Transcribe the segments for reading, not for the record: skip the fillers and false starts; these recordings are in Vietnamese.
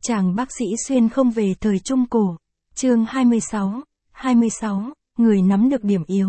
Chàng bác sĩ xuyên không về thời Trung Cổ. Chương 26, người nắm được điểm yếu.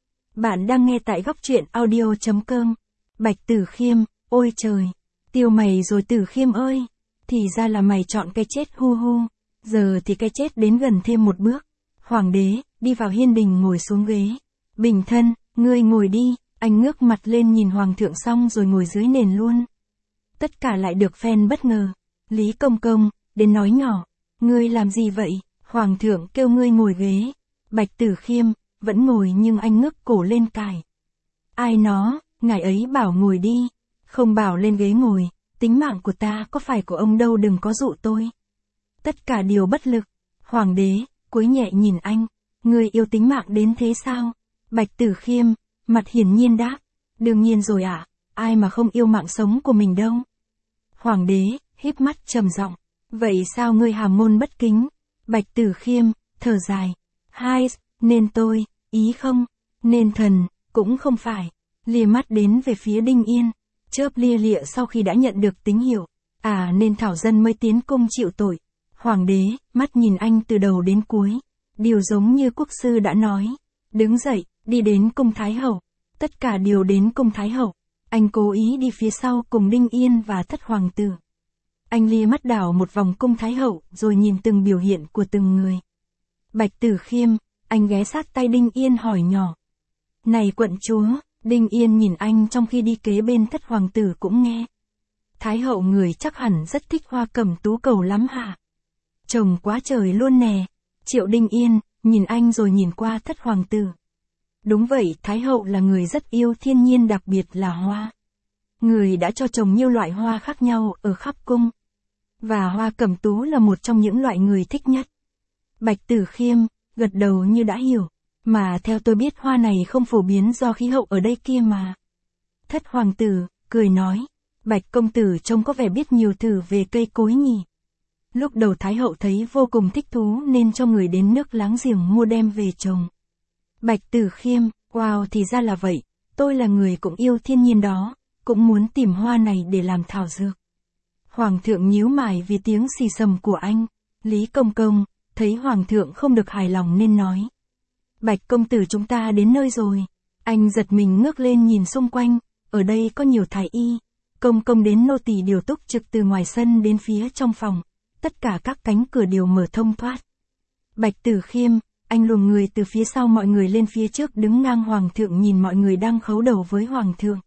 Bạn đang nghe tại góc truyện audio.com. Bạch Tử Khiêm, ôi trời. Tiêu mày rồi Tử Khiêm ơi. Thì ra là mày chọn cái chết hu hu. Giờ thì cái chết đến gần thêm một bước. Hoàng đế, đi vào hiên đình ngồi xuống ghế. Bình thân, ngươi ngồi đi. Anh ngước mặt lên nhìn hoàng thượng xong rồi ngồi dưới nền luôn. Tất cả lại được phen bất ngờ. Lý Công Công, đến nói nhỏ. Ngươi làm gì vậy? Hoàng thượng kêu ngươi ngồi ghế. Bạch Tử Khiêm, vẫn ngồi nhưng anh ngước cổ lên cài. Ai nó, ngài ấy bảo ngồi đi. Không bảo lên ghế ngồi, tính mạng của ta có phải của ông đâu, đừng có dụ tôi. Tất cả đều bất lực. Hoàng đế, cúi nhẹ nhìn anh. Ngươi yêu tính mạng đến thế sao? Bạch Tử Khiêm, mặt hiển nhiên đáp. Đương nhiên rồi ạ, ai mà không yêu mạng sống của mình đâu. Hoàng đế, híp mắt trầm giọng. Vậy sao ngươi hàm ngôn bất kính? Bạch Tử Khiêm, thở dài. Hai, nên tôi, ý không, nên thần, cũng không phải. Lia mắt đến về phía Đinh Yên. Chớp lia lịa sau khi đã nhận được tín hiệu. À nên thảo dân mới tiến cung chịu tội. Hoàng đế, mắt nhìn anh từ đầu đến cuối. Điều giống như quốc sư đã nói. Đứng dậy, đi đến cung Thái Hậu. Tất cả đều đến cung Thái Hậu. Anh cố ý đi phía sau cùng Đinh Yên và thất hoàng tử. Anh lia mắt đảo một vòng cung Thái Hậu rồi nhìn từng biểu hiện của từng người. Bạch Tử Khiêm, anh ghé sát tay Đinh Yên hỏi nhỏ. Này quận chúa, Đinh Yên nhìn anh trong khi đi kế bên thất hoàng tử cũng nghe. Thái Hậu người chắc hẳn rất thích Hoa Cẩm Tú Cầu lắm hả? Chồng quá trời luôn nè. Triệu Đinh Yên, nhìn anh rồi nhìn qua thất hoàng tử. Đúng vậy, Thái Hậu là người rất yêu thiên nhiên, đặc biệt là hoa. Người đã cho trồng nhiều loại hoa khác nhau ở khắp cung. Và Hoa Cẩm Tú là một trong những loại người thích nhất. Bạch Tử Khiêm, gật đầu như đã hiểu. Mà theo tôi biết hoa này không phổ biến do khí hậu ở đây kia mà. Thất hoàng tử, cười nói. Bạch công tử trông có vẻ biết nhiều thử về cây cối nhỉ. Lúc đầu Thái Hậu thấy vô cùng thích thú nên cho người đến nước láng giềng mua đem về trồng. Bạch Tử Khiêm, wow, thì ra là vậy. Tôi là người cũng yêu thiên nhiên đó, cũng muốn tìm hoa này để làm thảo dược. Hoàng thượng nhíu mày vì tiếng xì xầm của anh. Lý Công Công, thấy hoàng thượng không được hài lòng nên nói. Bạch công tử, chúng ta đến nơi rồi. Anh giật mình ngước lên nhìn xung quanh, ở đây có nhiều thái y. Công công đến nô tỳ điều túc trực từ ngoài sân đến phía trong phòng. Tất cả các cánh cửa đều mở thông thoát. Bạch Tử Khiêm, anh luồng người từ phía sau mọi người lên phía trước đứng ngang hoàng thượng nhìn mọi người đang khấu đầu với hoàng thượng.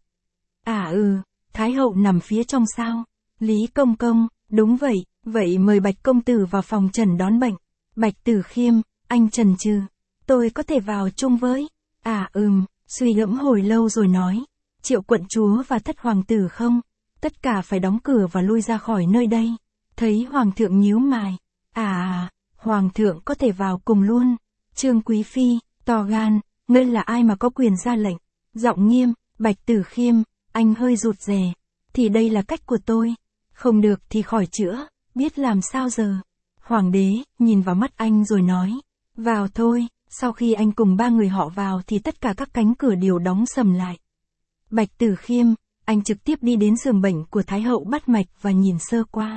Thái Hậu nằm phía trong sao? Lý Công Công, đúng vậy, vậy mời Bạch công tử vào phòng trần đón bệnh. Bạch Tử Khiêm, anh chần chừ. Tôi có thể vào chung với? Suy ngẫm hồi lâu rồi nói. Triệu quận chúa và thất hoàng tử không? Tất cả phải đóng cửa và lui ra khỏi nơi đây. Thấy hoàng thượng nhíu mày. Hoàng thượng có thể vào cùng luôn. Trương Quý Phi, to gan, ngươi là ai mà có quyền ra lệnh? Giọng nghiêm. Bạch Tử Khiêm, anh hơi rụt rè. Thì đây là cách của tôi. Không được thì khỏi chữa, biết làm sao giờ? Hoàng đế, nhìn vào mắt anh rồi nói. Vào thôi. Sau khi anh cùng ba người họ vào thì tất cả các cánh cửa đều đóng sầm lại. Bạch Tử Khiêm, anh trực tiếp đi đến giường bệnh của Thái Hậu bắt mạch và nhìn sơ qua.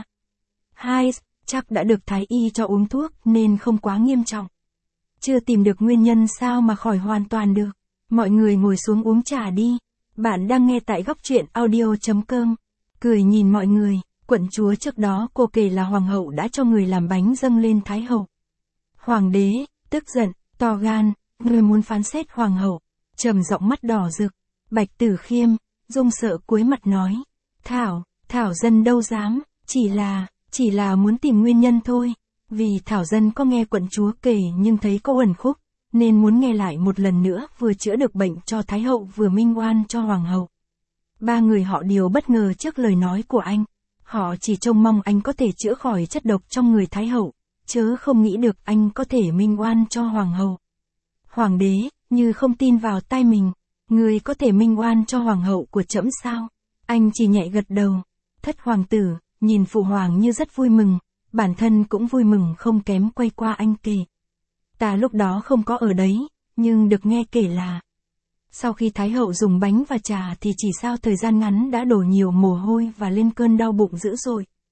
Chắc đã được Thái y cho uống thuốc nên không quá nghiêm trọng. Chưa tìm được nguyên nhân sao mà khỏi hoàn toàn được. Mọi người ngồi xuống uống trà đi. Bạn đang nghe tại góc truyện audio.com. Cười nhìn mọi người, quận chúa trước đó cô kể là hoàng hậu đã cho người làm bánh dâng lên Thái Hậu. Hoàng đế, tức giận, to gan, người muốn phán xét hoàng hậu. Trầm giọng mắt đỏ rực. Bạch Tử Khiêm, run sợ cúi mặt nói. Thảo dân đâu dám, chỉ là muốn tìm nguyên nhân thôi. Vì thảo dân có nghe quận chúa kể nhưng thấy có uẩn khúc, nên muốn nghe lại một lần nữa, vừa chữa được bệnh cho Thái Hậu vừa minh oan cho hoàng hậu. Ba người họ đều bất ngờ trước lời nói của anh. Họ chỉ trông mong anh có thể chữa khỏi chất độc trong người Thái Hậu, chớ không nghĩ được anh có thể minh oan cho hoàng hậu. Hoàng đế, như không tin vào tai mình. Người có thể minh oan cho hoàng hậu của trẫm sao? Anh chỉ nhẹ gật đầu. Thất hoàng tử, nhìn phụ hoàng như rất vui mừng. Bản thân cũng vui mừng không kém, quay qua anh kể. Ta lúc đó không có ở đấy, nhưng được nghe kể là sau khi Thái Hậu dùng bánh và trà thì chỉ sau thời gian ngắn đã đổ nhiều mồ hôi và lên cơn đau bụng dữ dội.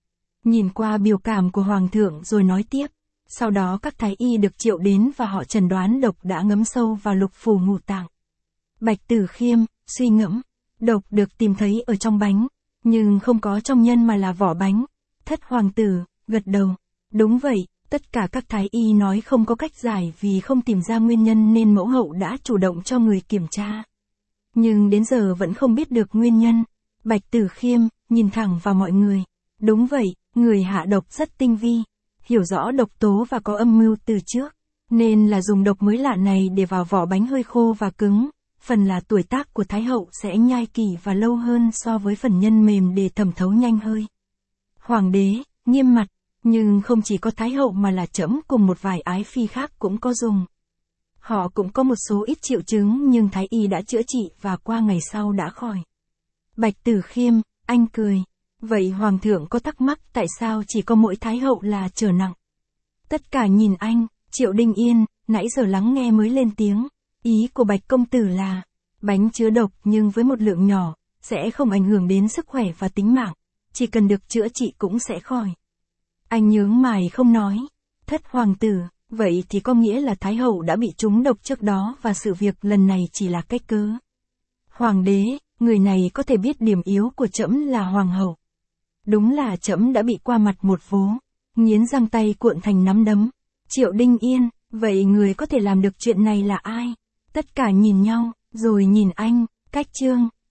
nhìn qua biểu cảm của hoàng thượng rồi nói tiếp. Sau đó các thái y được triệu đến và họ chẩn đoán độc đã ngấm sâu vào lục phủ ngũ tạng. Bạch Tử Khiêm suy ngẫm, độc được tìm thấy ở trong bánh, nhưng không có trong nhân mà là vỏ bánh. Thất hoàng tử gật đầu, đúng vậy, tất cả các thái y nói không có cách giải vì không tìm ra nguyên nhân nên mẫu hậu đã chủ động cho người kiểm tra. Nhưng đến giờ vẫn không biết được nguyên nhân. Bạch Tử Khiêm nhìn thẳng vào mọi người, đúng vậy, người hạ độc rất tinh vi, hiểu rõ độc tố và có âm mưu từ trước, nên là dùng độc mới lạ này để vào vỏ bánh hơi khô và cứng. Phần là tuổi tác của Thái hậu sẽ nhai kỳ và lâu hơn so với phần nhân mềm để thẩm thấu nhanh hơi. Hoàng đế nghiêm mặt, nhưng không chỉ có Thái hậu mà là trẫm cùng một vài ái phi khác cũng có dùng. Họ cũng có một số ít triệu chứng nhưng Thái y đã chữa trị và qua ngày sau đã khỏi. Bạch Tử Khiêm, anh cười. Vậy Hoàng thượng có thắc mắc tại sao chỉ có mỗi Thái hậu là trở nặng? Tất cả nhìn anh, Triệu Đinh Yên, nãy giờ lắng nghe mới lên tiếng. Ý của Bạch công tử là, bánh chứa độc nhưng với một lượng nhỏ, sẽ không ảnh hưởng đến sức khỏe và tính mạng, chỉ cần được chữa trị cũng sẽ khỏi. Anh nhướng mày không nói. Thất hoàng tử, vậy thì có nghĩa là Thái hậu đã bị trúng độc trước đó và sự việc lần này chỉ là cách cớ. Hoàng đế, người này có thể biết điểm yếu của trẫm là hoàng hậu. Đúng là trẫm đã bị qua mặt một vố, nghiến răng tay cuộn thành nắm đấm. Triệu Đinh Yên, vậy người có thể làm được chuyện này là ai? Tất cả nhìn nhau, rồi nhìn anh, Cách Chương,